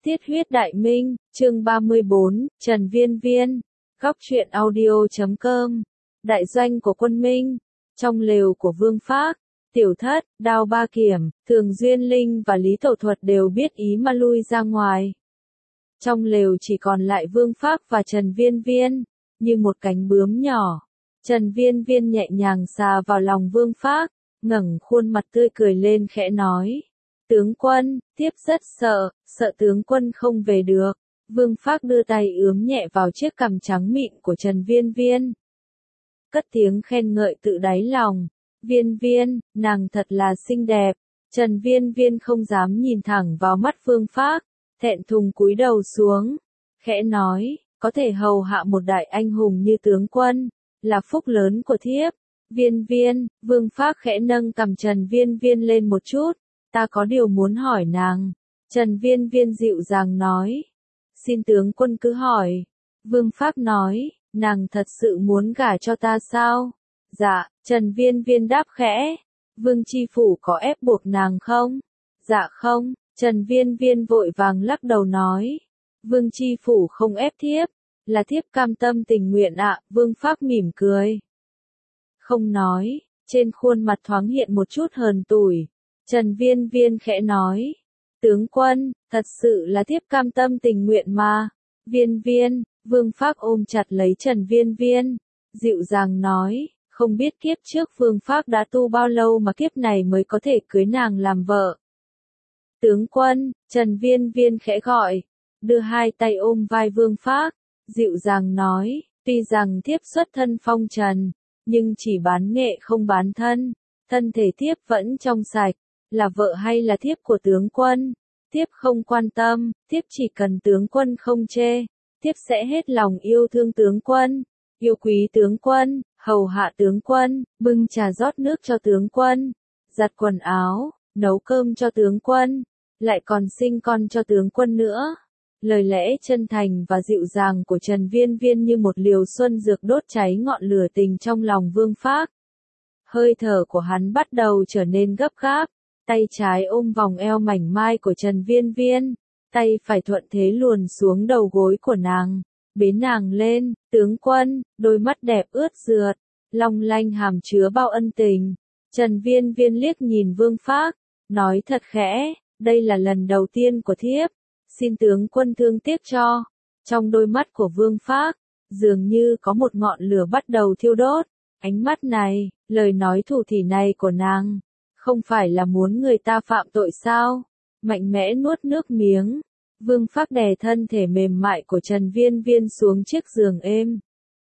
Tiết huyết đại minh, chương 34, Trần Viên Viên, góc truyện audio.com, đại doanh của quân Minh, trong lều của Vương Phác, Tiểu Thất, Đao Ba Kiểm, Thường Duyên Linh và Lý Tẩu Thuật đều biết ý mà lui ra ngoài. Trong lều chỉ còn lại Vương Phác và Trần Viên Viên, như một cánh bướm nhỏ. Trần Viên Viên nhẹ nhàng xà vào lòng Vương Phác, ngẩng khuôn mặt tươi cười lên khẽ nói. Tướng quân, tiếp rất sợ tướng quân không về được. Vương Phác đưa tay ướm nhẹ vào chiếc cằm trắng mịn của Trần Viên Viên. Cất tiếng khen ngợi tự đáy lòng. Viên Viên, nàng thật là xinh đẹp. Trần Viên Viên không dám nhìn thẳng vào mắt Vương Phác, thẹn thùng cúi đầu xuống. Khẽ nói, có thể hầu hạ một đại anh hùng như tướng quân, là phúc lớn của thiếp. Viên Viên, Vương Phác khẽ nâng cằm Trần Viên Viên lên một chút. Ta có điều muốn hỏi nàng. Trần Viên Viên dịu dàng nói. Xin tướng quân cứ hỏi. Vương Phác nói, nàng thật sự muốn gả cho ta sao? Dạ, Trần Viên Viên đáp khẽ. Vương Chi Phủ có ép buộc nàng không? Dạ không, Trần Viên Viên vội vàng lắc đầu nói. Vương Chi Phủ không ép thiếp, là thiếp cam tâm tình nguyện ạ. Vương Phác mỉm cười. Không nói, trên khuôn mặt thoáng hiện một chút hờn tủi. Trần Viên Viên khẽ nói, tướng quân, thật sự là thiếp cam tâm tình nguyện mà. Viên Viên, Vương Phác ôm chặt lấy Trần Viên Viên, dịu dàng nói, không biết kiếp trước Vương Phác đã tu bao lâu mà kiếp này mới có thể cưới nàng làm vợ. Tướng quân, Trần Viên Viên khẽ gọi, đưa hai tay ôm vai Vương Phác, dịu dàng nói, tuy rằng thiếp xuất thân phong trần, nhưng chỉ bán nghệ không bán thân, thân thể thiếp vẫn trong sạch. Là vợ hay là thiếp của tướng quân, thiếp không quan tâm, thiếp chỉ cần tướng quân không chê, thiếp sẽ hết lòng yêu thương tướng quân, yêu quý tướng quân, hầu hạ tướng quân, bưng trà rót nước cho tướng quân, giặt quần áo, nấu cơm cho tướng quân, lại còn sinh con cho tướng quân nữa. Lời lẽ chân thành và dịu dàng của Trần Viên Viên như một liều xuân dược đốt cháy ngọn lửa tình trong lòng Vương Phác. Hơi thở của hắn bắt đầu trở nên gấp gáp. Tay trái ôm vòng eo mảnh mai của Trần Viên Viên, tay phải thuận thế luồn xuống đầu gối của nàng, bế nàng lên, tướng quân, đôi mắt đẹp ướt rượt, long lanh hàm chứa bao ân tình. Trần Viên Viên liếc nhìn Vương Phác, nói thật khẽ, đây là lần đầu tiên của thiếp, xin tướng quân thương tiếc cho. Trong đôi mắt của Vương Phác, dường như có một ngọn lửa bắt đầu thiêu đốt, ánh mắt này, lời nói thủ thỉ này của nàng. Không phải là muốn người ta phạm tội sao? Mạnh mẽ nuốt nước miếng. Vương Phác đè thân thể mềm mại của Trần Viên Viên xuống chiếc giường êm.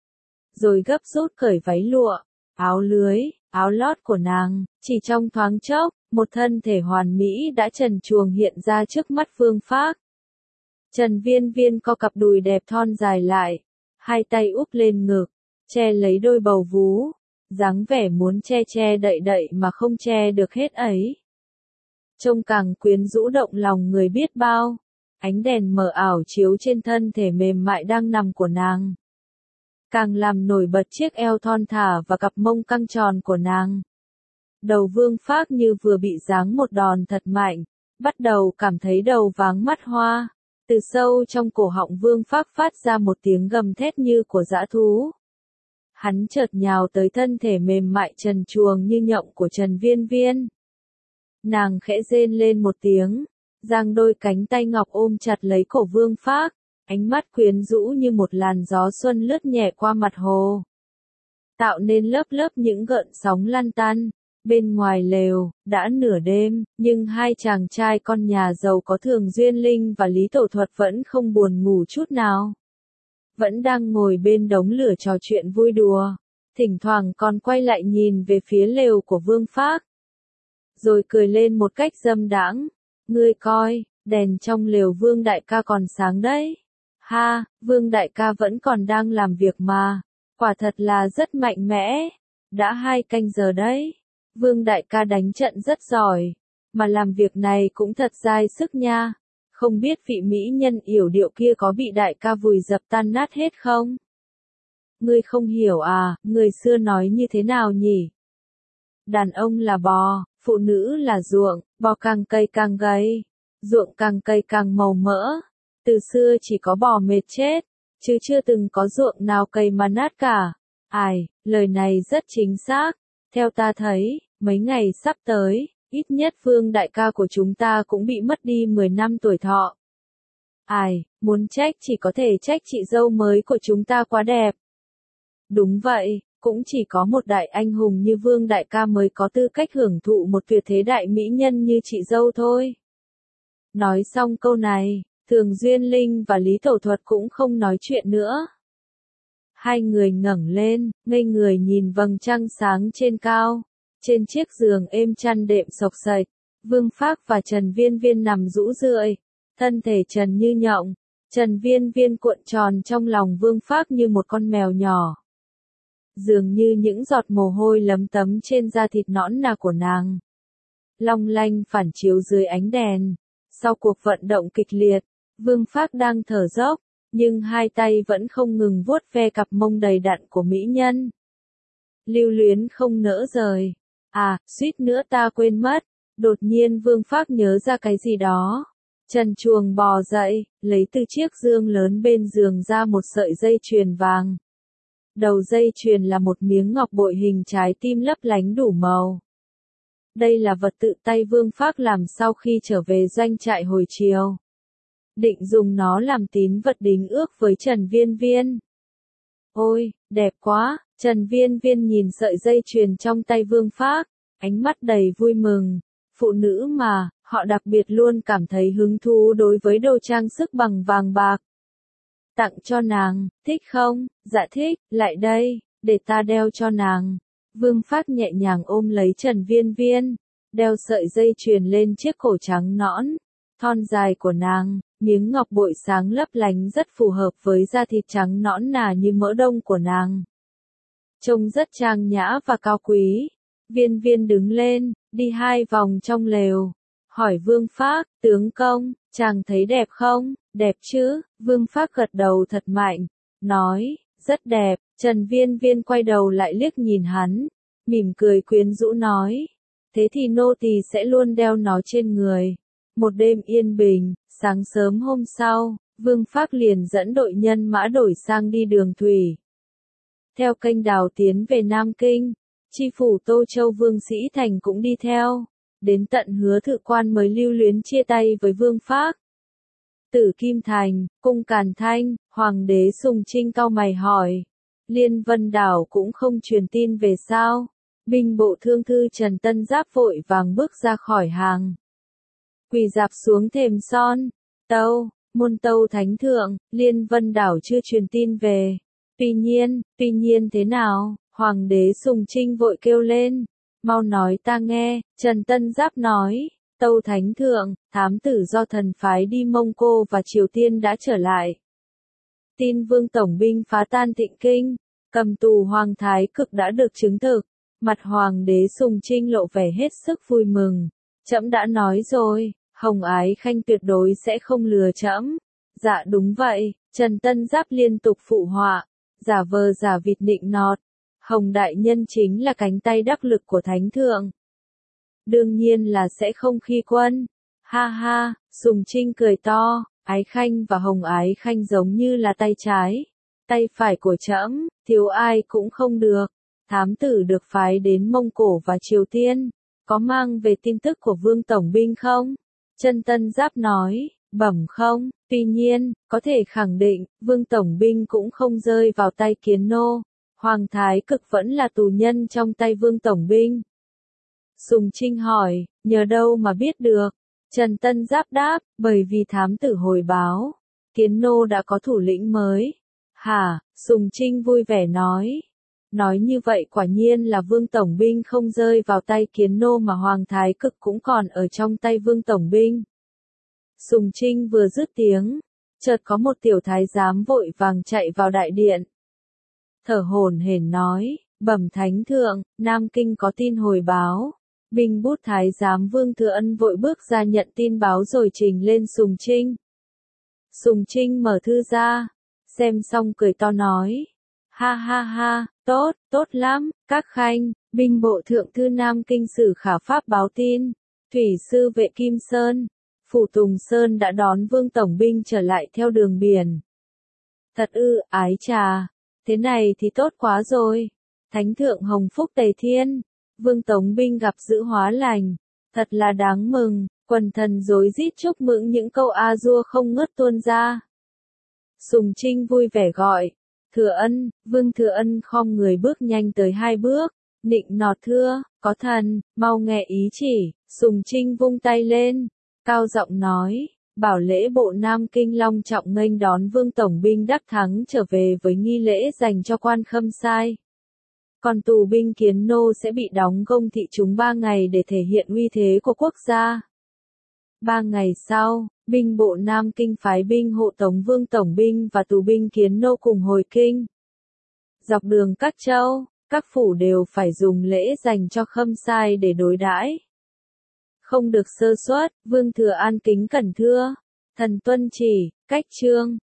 Rồi gấp rút cởi váy lụa, áo lưới, áo lót của nàng. Chỉ trong thoáng chốc, một thân thể hoàn mỹ đã trần truồng hiện ra trước mắt Vương Phác. Trần Viên Viên co cặp đùi đẹp thon dài lại. Hai tay úp lên ngực, che lấy đôi bầu vú. Dáng vẻ muốn che đậy mà không che được hết ấy. Trông càng quyến rũ động lòng người biết bao. Ánh đèn mờ ảo chiếu trên thân thể mềm mại đang nằm của nàng. Càng làm nổi bật chiếc eo thon thả và cặp mông căng tròn của nàng. Đầu Vương Phác như vừa bị giáng một đòn thật mạnh, bắt đầu cảm thấy đầu váng mắt hoa. Từ sâu trong cổ họng Vương Phác phát ra một tiếng gầm thét như của dã thú. Hắn chợt nhào tới thân thể mềm mại trần truồng như nhộng của Trần Viên Viên. Nàng khẽ rên lên một tiếng, giang đôi cánh tay ngọc ôm chặt lấy cổ Vương Phác, ánh mắt quyến rũ như một làn gió xuân lướt nhẹ qua mặt hồ. Tạo nên lớp lớp những gợn sóng lăn tăn. Bên ngoài lều, đã nửa đêm, nhưng hai chàng trai con nhà giàu có Thường Duyên Linh và Lý Tẩu Thuật vẫn không buồn ngủ chút nào. Vẫn đang ngồi bên đống lửa trò chuyện vui đùa, thỉnh thoảng còn quay lại nhìn về phía lều của Vương Phác. Rồi cười lên một cách dâm đãng, ngươi coi, đèn trong lều Vương đại ca còn sáng đấy. Ha, Vương đại ca vẫn còn đang làm việc mà, quả thật là rất mạnh mẽ, đã 2 canh giờ đấy. Vương đại ca đánh trận rất giỏi, mà làm việc này cũng thật dai sức nha. Không biết vị mỹ nhân yểu điệu kia có bị đại ca vùi dập tan nát hết không? Ngươi không hiểu à, người xưa nói như thế nào nhỉ? Đàn ông là bò, phụ nữ là ruộng, bò càng cày càng gầy, ruộng càng cày càng màu mỡ, Từ xưa chỉ có bò mệt chết, chứ chưa từng có ruộng nào cày mà nát cả. Ai, lời này rất chính xác. Theo ta thấy, mấy ngày sắp tới, ít nhất Vương đại ca của chúng ta cũng bị mất đi 10 năm tuổi thọ. Ai, muốn trách chỉ có thể trách chị dâu mới của chúng ta quá đẹp. Đúng vậy, cũng chỉ có một đại anh hùng như Vương đại ca mới có tư cách hưởng thụ một tuyệt thế đại mỹ nhân như chị dâu thôi. Nói xong câu này, Thường Duyên Linh và Lý Tẩu Thuật cũng không nói chuyện nữa. Hai người ngẩng lên, ngây người nhìn vầng trăng sáng trên cao. Trên chiếc giường êm chăn đệm xộc xệch, Vương Phác và Trần Viên Viên nằm rũ rượi, thân thể trần như nhộng. Trần Viên Viên cuộn tròn trong lòng Vương Phác như một con mèo nhỏ. Dường như những giọt mồ hôi lấm tấm trên da thịt nõn nà của nàng. Long lanh phản chiếu dưới ánh đèn. Sau cuộc vận động kịch liệt, Vương Phác đang thở dốc, nhưng hai tay vẫn không ngừng vuốt ve cặp mông đầy đặn của mỹ nhân. Lưu luyến không nỡ rời. À, suýt nữa ta quên mất. Đột nhiên Vương Phác nhớ ra cái gì đó. Trần Truồng bò dậy, lấy từ chiếc dương lớn bên giường ra một sợi dây chuyền vàng. Đầu dây chuyền là một miếng ngọc bội hình trái tim lấp lánh đủ màu. Đây là vật tự tay Vương Phác làm sau khi trở về doanh trại hồi chiều. Định dùng nó làm tín vật đính ước với Trần Viên Viên. Ôi, đẹp quá, Trần Viên Viên nhìn sợi dây chuyền trong tay Vương Phác, ánh mắt đầy vui mừng. Phụ nữ mà, họ đặc biệt luôn cảm thấy hứng thú đối với đồ trang sức bằng vàng bạc. Tặng cho nàng, thích không? Dạ thích, lại đây, để ta đeo cho nàng. Vương Phác nhẹ nhàng ôm lấy Trần Viên Viên, đeo sợi dây chuyền lên chiếc cổ trắng nõn, thon dài của nàng, miếng ngọc bội sáng lấp lánh rất phù hợp với da thịt trắng nõn nà như mỡ đông của nàng. Trông rất trang nhã và cao quý. Viên Viên đứng lên, đi 2 vòng trong lều, hỏi Vương Phác, tướng công, chàng thấy đẹp không? Đẹp chứ? Vương Phác gật đầu thật mạnh, nói, rất đẹp. Trần Viên Viên quay đầu lại liếc nhìn hắn, mỉm cười quyến rũ nói, thế thì nô tỳ sẽ luôn đeo nó trên người. Một đêm yên bình, sáng sớm hôm sau, Vương Phác liền dẫn đội nhân mã đổi sang đi đường thủy. Theo kênh đào tiến về Nam Kinh, chi phủ Tô Châu Vương Sĩ Thành cũng đi theo, đến tận Hứa Thự Quan mới lưu luyến chia tay với Vương Phác. Tử Kim Thành, cung Càn Thanh, Hoàng đế Sùng Trinh cau mày hỏi, Liên Vân Đảo cũng không truyền tin về sao? Binh bộ thương thư Trần Tân Giáp vội vàng bước ra khỏi hàng, quỳ rạp xuống thềm son, tâu, môn tâu thánh thượng, Liên Vân Đảo chưa truyền tin về. Tuy nhiên thế nào? Hoàng đế Sùng Trinh vội kêu lên, mau nói ta nghe. Trần Tân Giáp nói, tâu thánh thượng, thám tử do thần phái đi Mông Cô và Triều Tiên đã trở lại. Tin Vương tổng binh phá tan Thịnh Kinh, cầm tù Hoàng Thái Cực đã được chứng thực. Mặt Hoàng đế Sùng Trinh lộ vẻ hết sức vui mừng. Trẫm đã nói rồi, Hồng Ái Khanh tuyệt đối sẽ không lừa trẫm. Dạ đúng vậy, Trần Tân Giáp liên tục phụ họa, giả vờ giả vịt nịnh nọt. Hồng đại nhân chính là cánh tay đắc lực của thánh thượng. Đương nhiên là sẽ không khi quân. Ha ha, Sùng Trinh cười to, Ái Khanh và Hồng Ái Khanh giống như là tay trái, tay phải của trẫm, thiếu ai cũng không được. Thám tử được phái đến Mông Cổ và Triều Tiên, có mang về tin tức của Vương tổng binh không? Trần Tân Giáp nói, bẩm không, tuy nhiên, có thể khẳng định, Vương tổng binh cũng không rơi vào tay Kiến nô. Hoàng Thái Cực vẫn là tù nhân trong tay Vương tổng binh. Sùng Trinh hỏi, nhờ đâu mà biết được? Trần Tân Giáp đáp, bởi vì thám tử hồi báo, Kiến nô đã có thủ lĩnh mới. Hả? Sùng Trinh vui vẻ nói. Nói như vậy quả nhiên là Vương tổng binh không rơi vào tay Kiến nô mà Hoàng Thái Cực cũng còn ở trong tay Vương tổng binh. Sùng Trinh vừa dứt tiếng, chợt có một tiểu thái giám vội vàng chạy vào đại điện. Thở hổn hển nói, bẩm thánh thượng, Nam Kinh có tin hồi báo. Binh bút thái giám Vương Thừa Ân vội bước ra nhận tin báo rồi trình lên Sùng Trinh. Sùng Trinh mở thư ra, xem xong cười to nói, ha ha ha, tốt, tốt lắm, các khanh. Binh bộ thượng thư Nam Kinh Sử Khả Pháp báo tin, thủy sư vệ Kim Sơn, Phủ Tùng Sơn đã đón Vương Tổng binh trở lại theo đường biển. Thật ư, ái chà, thế này thì tốt quá rồi. Thánh thượng hồng phúc tề thiên, Vương Tổng binh gặp dữ hóa lành, thật là đáng mừng, quần thần rối rít chúc mừng những câu a dua không ngớt tuôn ra. Sùng Trinh vui vẻ gọi, Thừa Ân, Vương Thừa Ân khom người bước nhanh tới 2 bước, nịnh nọt thưa, có thần, mau nghe ý chỉ. Sùng Trinh vung tay lên, cao giọng nói, bảo lễ bộ Nam Kinh long trọng nghênh đón Vương Tổng binh đắc thắng trở về với nghi lễ dành cho quan khâm sai. Còn tù binh Kiến Nô sẽ bị đóng gông thị chúng 3 ngày để thể hiện uy thế của quốc gia. 3 ngày sau, binh bộ Nam Kinh phái binh hộ tống Vương Tổng binh và tù binh Kiến Nô cùng hồi kinh. Dọc đường các châu, các phủ đều phải dùng lễ dành cho khâm sai để đối đãi. Không được sơ suất, Vương Thừa An kính cẩn thưa, thần tuân chỉ, cách trương.